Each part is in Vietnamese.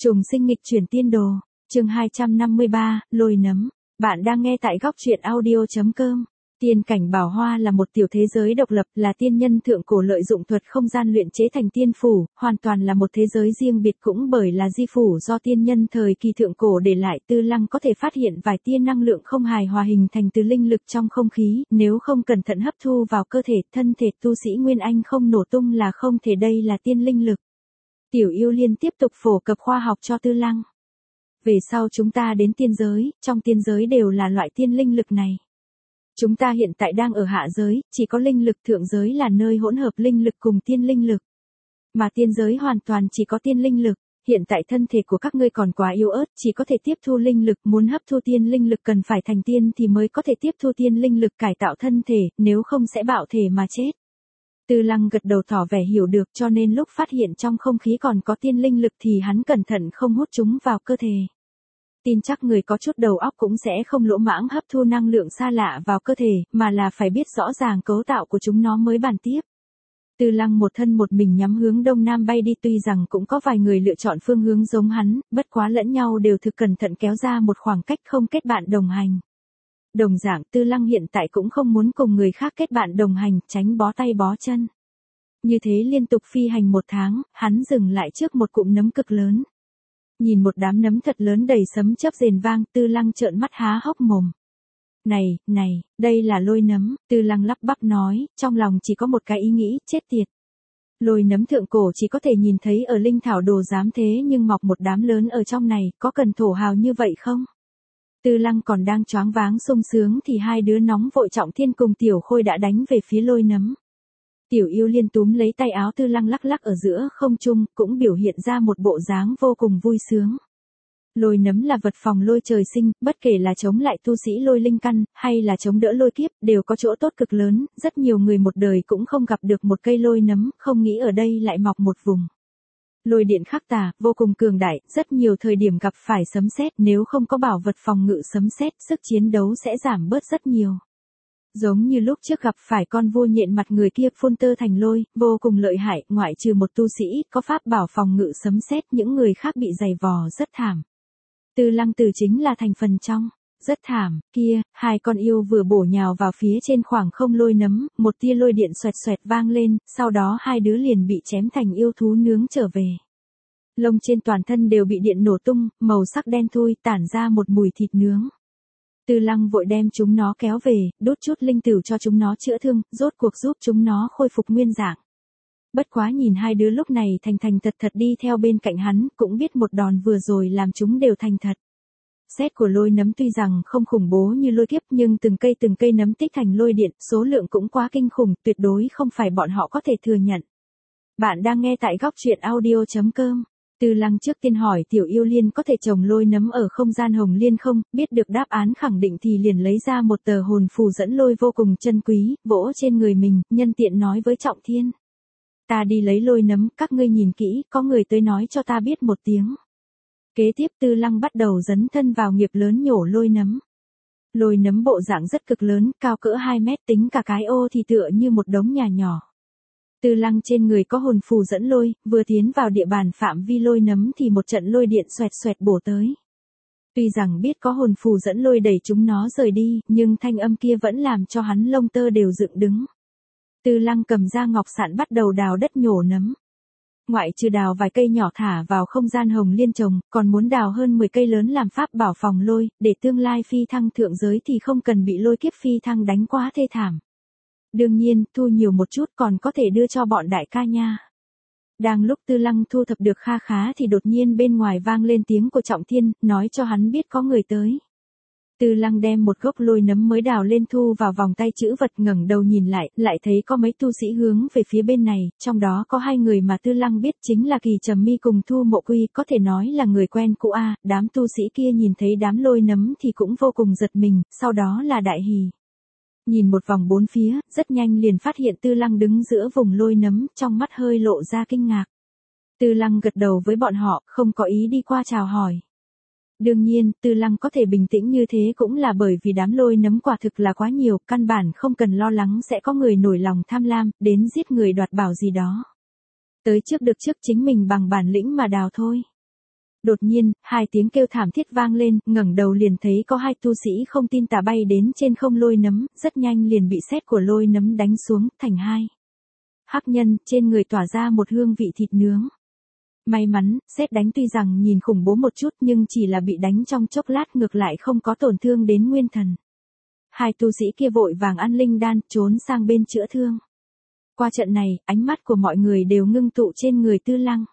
Trùng sinh nghịch chuyển tiên đồ, chương 253, lôi nấm. Bạn đang nghe tại góc truyện audio.com. Tiên cảnh Bảo Hoa là một tiểu thế giới độc lập, là tiên nhân thượng cổ lợi dụng thuật không gian luyện chế thành tiên phủ, hoàn toàn là một thế giới riêng biệt. Cũng bởi là di phủ do tiên nhân thời kỳ thượng cổ để lại, Tư Lăng có thể phát hiện vài tia năng lượng không hài hòa hình thành từ linh lực trong không khí, nếu không cẩn thận hấp thu vào cơ thể, thân thể tu sĩ Nguyên Anh không nổ tung là không thể. Đây là tiên linh lực. Tiểu Yêu Liên tiếp tục phổ cập khoa học cho Tư Lăng. Về sau chúng ta đến tiên giới, trong tiên giới đều là loại tiên linh lực này. Chúng ta hiện tại đang ở hạ giới, chỉ có linh lực thượng giới là nơi hỗn hợp linh lực cùng tiên linh lực. Mà tiên giới hoàn toàn chỉ có tiên linh lực. Hiện tại thân thể của các ngươi còn quá yếu ớt, chỉ có thể tiếp thu linh lực, muốn hấp thu tiên linh lực cần phải thành tiên thì mới có thể tiếp thu tiên linh lực cải tạo thân thể, nếu không sẽ bạo thể mà chết. Tư Lăng gật đầu tỏ vẻ hiểu được, cho nên lúc phát hiện trong không khí còn có tiên linh lực thì hắn cẩn thận không hút chúng vào cơ thể. Tin chắc người có chút đầu óc cũng sẽ không lỗ mãng hấp thu năng lượng xa lạ vào cơ thể, mà là phải biết rõ ràng cấu tạo của chúng nó mới bàn tiếp. Tư Lăng một thân một mình nhắm hướng đông nam bay đi, tuy rằng cũng có vài người lựa chọn phương hướng giống hắn, bất quá lẫn nhau đều thực cẩn thận kéo ra một khoảng cách không kết bạn đồng hành. Đồng dạng Tư Lăng hiện tại cũng không muốn cùng người khác kết bạn đồng hành, tránh bó tay bó chân. Như thế liên tục phi hành 1 tháng, hắn dừng lại trước một cụm nấm cực lớn. Nhìn một đám nấm thật lớn đầy sấm chớp rền vang, Tư Lăng trợn mắt há hốc mồm. Này, đây là lôi nấm, Tư Lăng lắp bắp nói, trong lòng chỉ có một cái ý nghĩ, chết tiệt. Lôi nấm thượng cổ chỉ có thể nhìn thấy ở linh thảo đồ giám, thế nhưng mọc một đám lớn ở trong này, có cần thổ hào như vậy không? Tư Lăng còn đang choáng váng sung sướng thì hai đứa nóng vội Trọng Thiên cùng Tiểu Khôi đã đánh về phía lôi nấm. Tiểu Yêu Liên túm lấy tay áo Tư Lăng lắc lắc ở giữa không trung, cũng biểu hiện ra một bộ dáng vô cùng vui sướng. Lôi nấm là vật phòng lôi trời sinh, bất kể là chống lại tu sĩ lôi linh căn, hay là chống đỡ lôi kiếp, đều có chỗ tốt cực lớn, rất nhiều người một đời cũng không gặp được một cây lôi nấm, không nghĩ ở đây lại mọc một vùng. Lôi điện khắc tà, vô cùng cường đại, rất nhiều thời điểm gặp phải sấm sét, nếu không có bảo vật phòng ngự sấm sét, sức chiến đấu sẽ giảm bớt rất nhiều. Giống như lúc trước gặp phải con vua nhện mặt người kia phun tơ thành lôi, vô cùng lợi hại, ngoại trừ một tu sĩ, có pháp bảo phòng ngự sấm sét, những người khác bị giày vò rất thảm. Tư Lăng Tử chính là thành phần trong. Rất thảm, kia, hai con yêu vừa bổ nhào vào phía trên khoảng không lôi nấm, một tia lôi điện xoẹt xoẹt vang lên, sau đó hai đứa liền bị chém thành yêu thú nướng trở về. Lông trên toàn thân đều bị điện nổ tung, màu sắc đen thui, tản ra một mùi thịt nướng. Tư Lăng vội đem chúng nó kéo về, đốt chút linh tửu cho chúng nó chữa thương, rốt cuộc giúp chúng nó khôi phục nguyên dạng. Bất quá nhìn hai đứa lúc này thành thật đi theo bên cạnh hắn, cũng biết một đòn vừa rồi làm chúng đều thành thật. Xét của lôi nấm tuy rằng không khủng bố như lôi kiếp, nhưng từng cây nấm tích thành lôi điện, số lượng cũng quá kinh khủng, tuyệt đối không phải bọn họ có thể thừa nhận. Bạn đang nghe tại góc truyện audio.com. Tư Lăng trước tiên hỏi Tiểu Yêu Liên có thể trồng lôi nấm ở không gian hồng liên không, biết được đáp án khẳng định thì liền lấy ra một tờ hồn phù dẫn lôi vô cùng chân quý, vỗ trên người mình, nhân tiện nói với Trọng Thiên. Ta đi lấy lôi nấm, các ngươi nhìn kỹ, có người tới nói cho ta biết một tiếng. Kế tiếp Tư Lăng bắt đầu dấn thân vào nghiệp lớn nhổ lôi nấm. Lôi nấm bộ dạng rất cực lớn, cao cỡ 2 mét, tính cả cái ô thì tựa như một đống nhà nhỏ. Tư Lăng trên người có hồn phù dẫn lôi, vừa tiến vào địa bàn phạm vi lôi nấm thì một trận lôi điện xoẹt xoẹt bổ tới. Tuy rằng biết có hồn phù dẫn lôi đẩy chúng nó rời đi, nhưng thanh âm kia vẫn làm cho hắn lông tơ đều dựng đứng. Tư Lăng cầm ra ngọc sạn bắt đầu đào đất nhổ nấm. Ngoại trừ đào vài cây nhỏ thả vào không gian hồng liên trồng, còn muốn đào hơn 10 cây lớn làm pháp bảo phòng lôi, để tương lai phi thăng thượng giới thì không cần bị lôi kiếp phi thăng đánh quá thê thảm. Đương nhiên, thu nhiều một chút còn có thể đưa cho bọn đại ca nha. Đang lúc Tư Lăng thu thập được kha khá thì đột nhiên bên ngoài vang lên tiếng của Trọng Thiên, nói cho hắn biết có người tới. Tư Lăng đem một gốc lôi nấm mới đào lên thu vào vòng tay trữ vật, ngẩng đầu nhìn lại thấy có mấy tu sĩ hướng về phía bên này, trong đó có 2 người mà Tư Lăng biết chính là Kỳ Trầm Mi cùng Thu Mộ Quy, có thể nói là người quen cũ a. Đám tu sĩ kia nhìn thấy đám lôi nấm thì cũng vô cùng giật mình, sau đó là đại hỉ. Nhìn một vòng bốn phía, rất nhanh liền phát hiện Tư Lăng đứng giữa vùng lôi nấm, trong mắt hơi lộ ra kinh ngạc. Tư Lăng gật đầu với bọn họ, không có ý đi qua chào hỏi. Đương nhiên, Tư Lăng có thể bình tĩnh như thế cũng là bởi vì đám lôi nấm quả thực là quá nhiều, căn bản không cần lo lắng sẽ có người nổi lòng tham lam, đến giết người đoạt bảo gì đó. Tới trước được trước chính mình bằng bản lĩnh mà đào thôi. Đột nhiên, hai tiếng kêu thảm thiết vang lên, ngẩng đầu liền thấy có hai tu sĩ không tin tà bay đến trên không lôi nấm, rất nhanh liền bị sét của lôi nấm đánh xuống, thành hai hắc nhân, trên người tỏa ra một hương vị thịt nướng. May mắn, sét đánh tuy rằng nhìn khủng bố một chút nhưng chỉ là bị đánh trong chốc lát, ngược lại không có tổn thương đến nguyên thần. Hai tu sĩ kia vội vàng ăn linh đan, trốn sang bên chữa thương. Qua trận này, ánh mắt của mọi người đều ngưng tụ trên người Tư Lăng.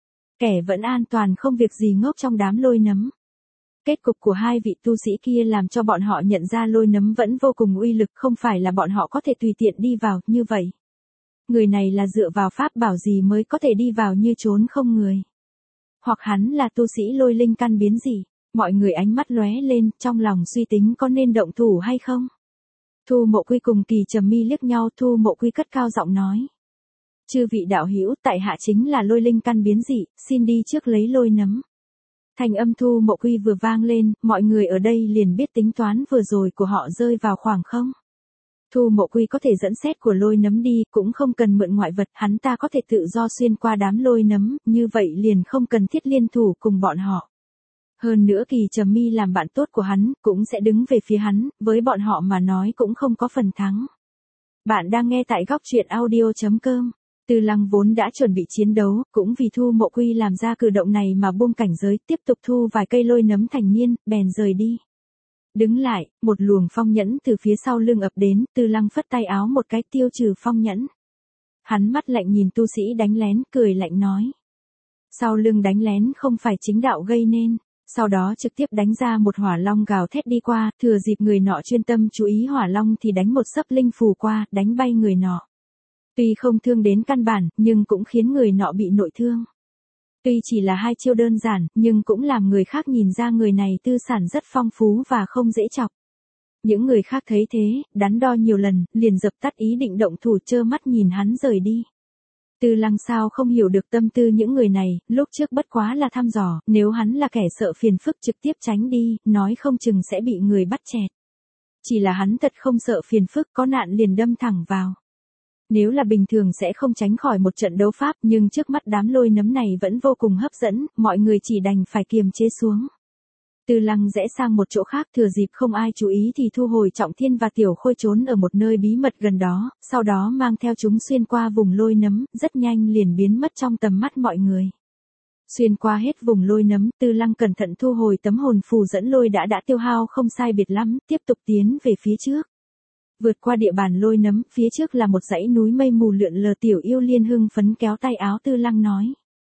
Kẻ vẫn an toàn không việc gì ngốc trong đám lôi nấm. Kết cục của hai vị tu sĩ kia làm cho bọn họ nhận ra lôi nấm vẫn vô cùng uy lực, không phải là bọn họ có thể tùy tiện đi vào như vậy. Người này là dựa vào pháp bảo gì mới có thể đi vào như trốn không người. Hoặc hắn là tu sĩ lôi linh căn biến gì. Mọi người ánh mắt lóe lên, trong lòng suy tính có nên động thủ hay không. Thu Mộ Quy cùng Kỳ Trầm Mi liếc nhau, Thu Mộ Quy cất cao giọng nói. Chư vị đạo hữu, tại hạ chính là lôi linh căn biến dị, xin đi trước lấy lôi nấm. Thành âm Thu Mộ Quy vừa vang lên, mọi người ở đây liền biết tính toán vừa rồi của họ rơi vào khoảng không. Thu Mộ Quy có thể dẫn xét của lôi nấm đi, cũng không cần mượn ngoại vật, hắn ta có thể tự do xuyên qua đám lôi nấm, như vậy liền không cần thiết liên thủ cùng bọn họ. Hơn nữa Kỳ Trầm Mi làm bạn tốt của hắn, cũng sẽ đứng về phía hắn, với bọn họ mà nói cũng không có phần thắng. Bạn đang nghe tại góc truyện audio.com. Tư Lăng vốn đã chuẩn bị chiến đấu, cũng vì Thu Mộ Quy làm ra cử động này mà buông cảnh giới, tiếp tục thu vài cây lôi nấm thành niên, bèn rời đi. Đứng lại, một luồng phong nhẫn từ phía sau lưng ập đến, Tư Lăng phất tay áo một cái tiêu trừ phong nhẫn. Hắn mắt lạnh nhìn tu sĩ đánh lén, cười lạnh nói. Sau lưng đánh lén không phải chính đạo gây nên. Sau đó trực tiếp đánh ra một hỏa long gào thét đi qua, thừa dịp người nọ chuyên tâm chú ý hỏa long thì đánh một sấp linh phù qua, đánh bay người nọ. Tuy không thương đến căn bản, nhưng cũng khiến người nọ bị nội thương. Tuy chỉ là hai chiêu đơn giản, nhưng cũng làm người khác nhìn ra người này tư sản rất phong phú và không dễ chọc. Những người khác thấy thế, đắn đo nhiều lần, liền dập tắt ý định động thủ, trơ mắt nhìn hắn rời đi. Tư Lăng sao không hiểu được tâm tư những người này, lúc trước bất quá là thăm dò, nếu hắn là kẻ sợ phiền phức trực tiếp tránh đi, nói không chừng sẽ bị người bắt chẹt. Chỉ là hắn thật không sợ phiền phức, có nạn liền đâm thẳng vào. Nếu là bình thường sẽ không tránh khỏi một trận đấu pháp, nhưng trước mắt đám lôi nấm này vẫn vô cùng hấp dẫn, mọi người chỉ đành phải kiềm chế xuống. Tư Lăng rẽ sang một chỗ khác, thừa dịp không ai chú ý thì thu hồi Trọng Thiên và Tiểu Khôi trốn ở một nơi bí mật gần đó, sau đó mang theo chúng xuyên qua vùng lôi nấm, rất nhanh liền biến mất trong tầm mắt mọi người. Xuyên qua hết vùng lôi nấm, Tư Lăng cẩn thận thu hồi tấm hồn phù dẫn lôi đã tiêu hao không sai biệt lắm, tiếp tục tiến về phía trước. Vượt qua địa bàn lôi nấm, phía trước là một dãy núi mây mù lượn lờ. Tiểu Yêu Liên hưng phấn kéo tay áo Tư Lăng nói.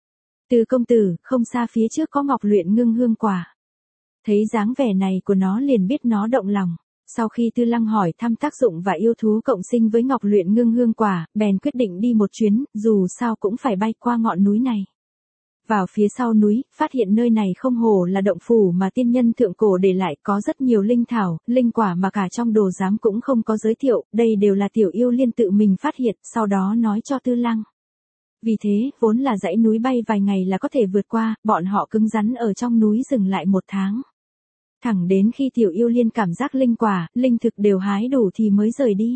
Từ công tử, không xa phía trước có ngọc luyện ngưng hương quả. Thấy dáng vẻ này của nó liền biết nó động lòng. Sau khi Tư Lăng hỏi thăm tác dụng và yêu thú cộng sinh với ngọc luyện ngưng hương quả, bèn quyết định đi một chuyến, dù sao cũng phải bay qua ngọn núi này. Vào phía sau núi, phát hiện nơi này không hổ là động phủ mà tiên nhân thượng cổ để lại, có rất nhiều linh thảo, linh quả mà cả trong đồ giám cũng không có giới thiệu, đây đều là Tiểu Yêu Liên tự mình phát hiện, sau đó nói cho Tư Lăng. Vì thế, vốn là dãy núi bay vài ngày là có thể vượt qua, bọn họ cứng rắn ở trong núi dừng lại 1 tháng. Thẳng đến khi Tiểu Yêu Liên cảm giác linh quả, linh thực đều hái đủ thì mới rời đi.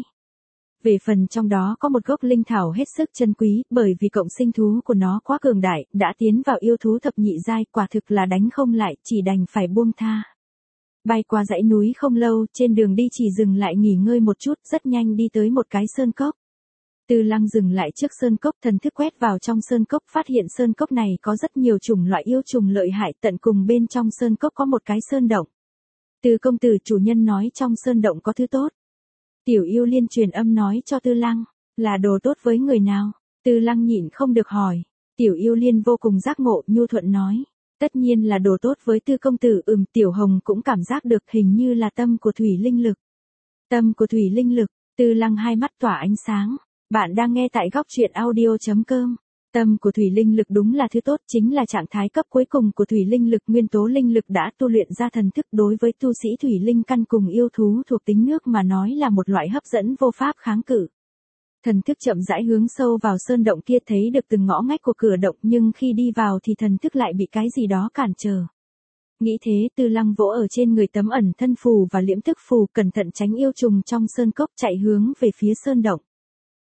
Về phần trong đó có một gốc linh thảo hết sức chân quý, bởi vì cộng sinh thú của nó quá cường đại, đã tiến vào yêu thú thập nhị giai, quả thực là đánh không lại, chỉ đành phải buông tha. Bay qua dãy núi không lâu, trên đường đi chỉ dừng lại nghỉ ngơi một chút, rất nhanh đi tới một cái sơn cốc. Tư Lăng dừng lại trước sơn cốc, thần thức quét vào trong sơn cốc, phát hiện sơn cốc này có rất nhiều chủng loại yêu trùng lợi hại, tận cùng bên trong sơn cốc có một cái sơn động. Từ công tử, chủ nhân nói trong sơn động có thứ tốt. Tiểu Yêu Liên truyền âm nói cho Tư Lăng, là đồ tốt với người nào? Tư Lăng nhịn không được hỏi. Tiểu Yêu Liên vô cùng giác ngộ, nhu thuận nói, tất nhiên là đồ tốt với Tư công tử. Tiểu Hồng cũng cảm giác được, hình như là tâm của thủy linh lực. Tâm của thủy linh lực. Tư Lăng hai mắt tỏa ánh sáng. Bạn đang nghe tại góc truyện audio.com. Tâm của thủy linh lực đúng là thứ tốt, chính là trạng thái cấp cuối cùng của thủy linh lực. Nguyên tố linh lực đã tu luyện ra thần thức, đối với tu sĩ thủy linh căn cùng yêu thú thuộc tính nước mà nói là một loại hấp dẫn vô pháp kháng cự. Thần thức chậm rãi hướng sâu vào sơn động kia, thấy được từng ngõ ngách của cửa động, nhưng khi đi vào thì thần thức lại bị cái gì đó cản trở. Nghĩ thế, Tư Lăng vỗ ở trên người tấm ẩn thân phù và liễm tức phù, cẩn thận tránh yêu trùng trong sơn cốc, chạy hướng về phía sơn động.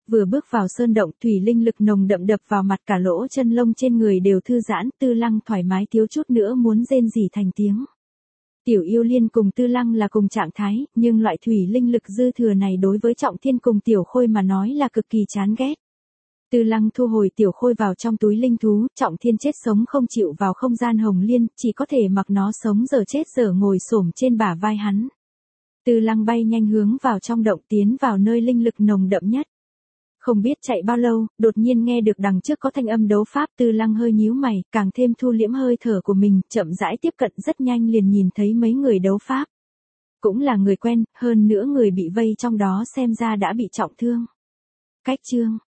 Vừa bước vào sơn động, thủy linh lực nồng đậm đập vào mặt, cả lỗ chân lông trên người đều thư giãn, Tư Lăng thoải mái thiếu chút nữa muốn rên rỉ thành tiếng. Tiểu Yêu Liên cùng Tư Lăng là cùng trạng thái, nhưng loại thủy linh lực dư thừa này đối với Trọng Thiên cùng Tiểu Khôi mà nói là cực kỳ chán ghét. Tư Lăng thu hồi Tiểu Khôi vào trong túi linh thú, Trọng Thiên chết sống không chịu vào không gian Hồng Liên, chỉ có thể mặc nó sống giờ chết giờ ngồi xổm trên bả vai hắn. Tư Lăng bay nhanh hướng vào trong động, tiến vào nơi linh lực nồng đậm nhất. Không biết chạy bao lâu, đột nhiên nghe được đằng trước có thanh âm đấu pháp, Tư Lăng hơi nhíu mày, càng thêm thu liễm hơi thở của mình, chậm rãi tiếp cận, rất nhanh liền nhìn thấy mấy người đấu pháp. Cũng là người quen, hơn nữa người bị vây trong đó xem ra đã bị trọng thương. Cách chương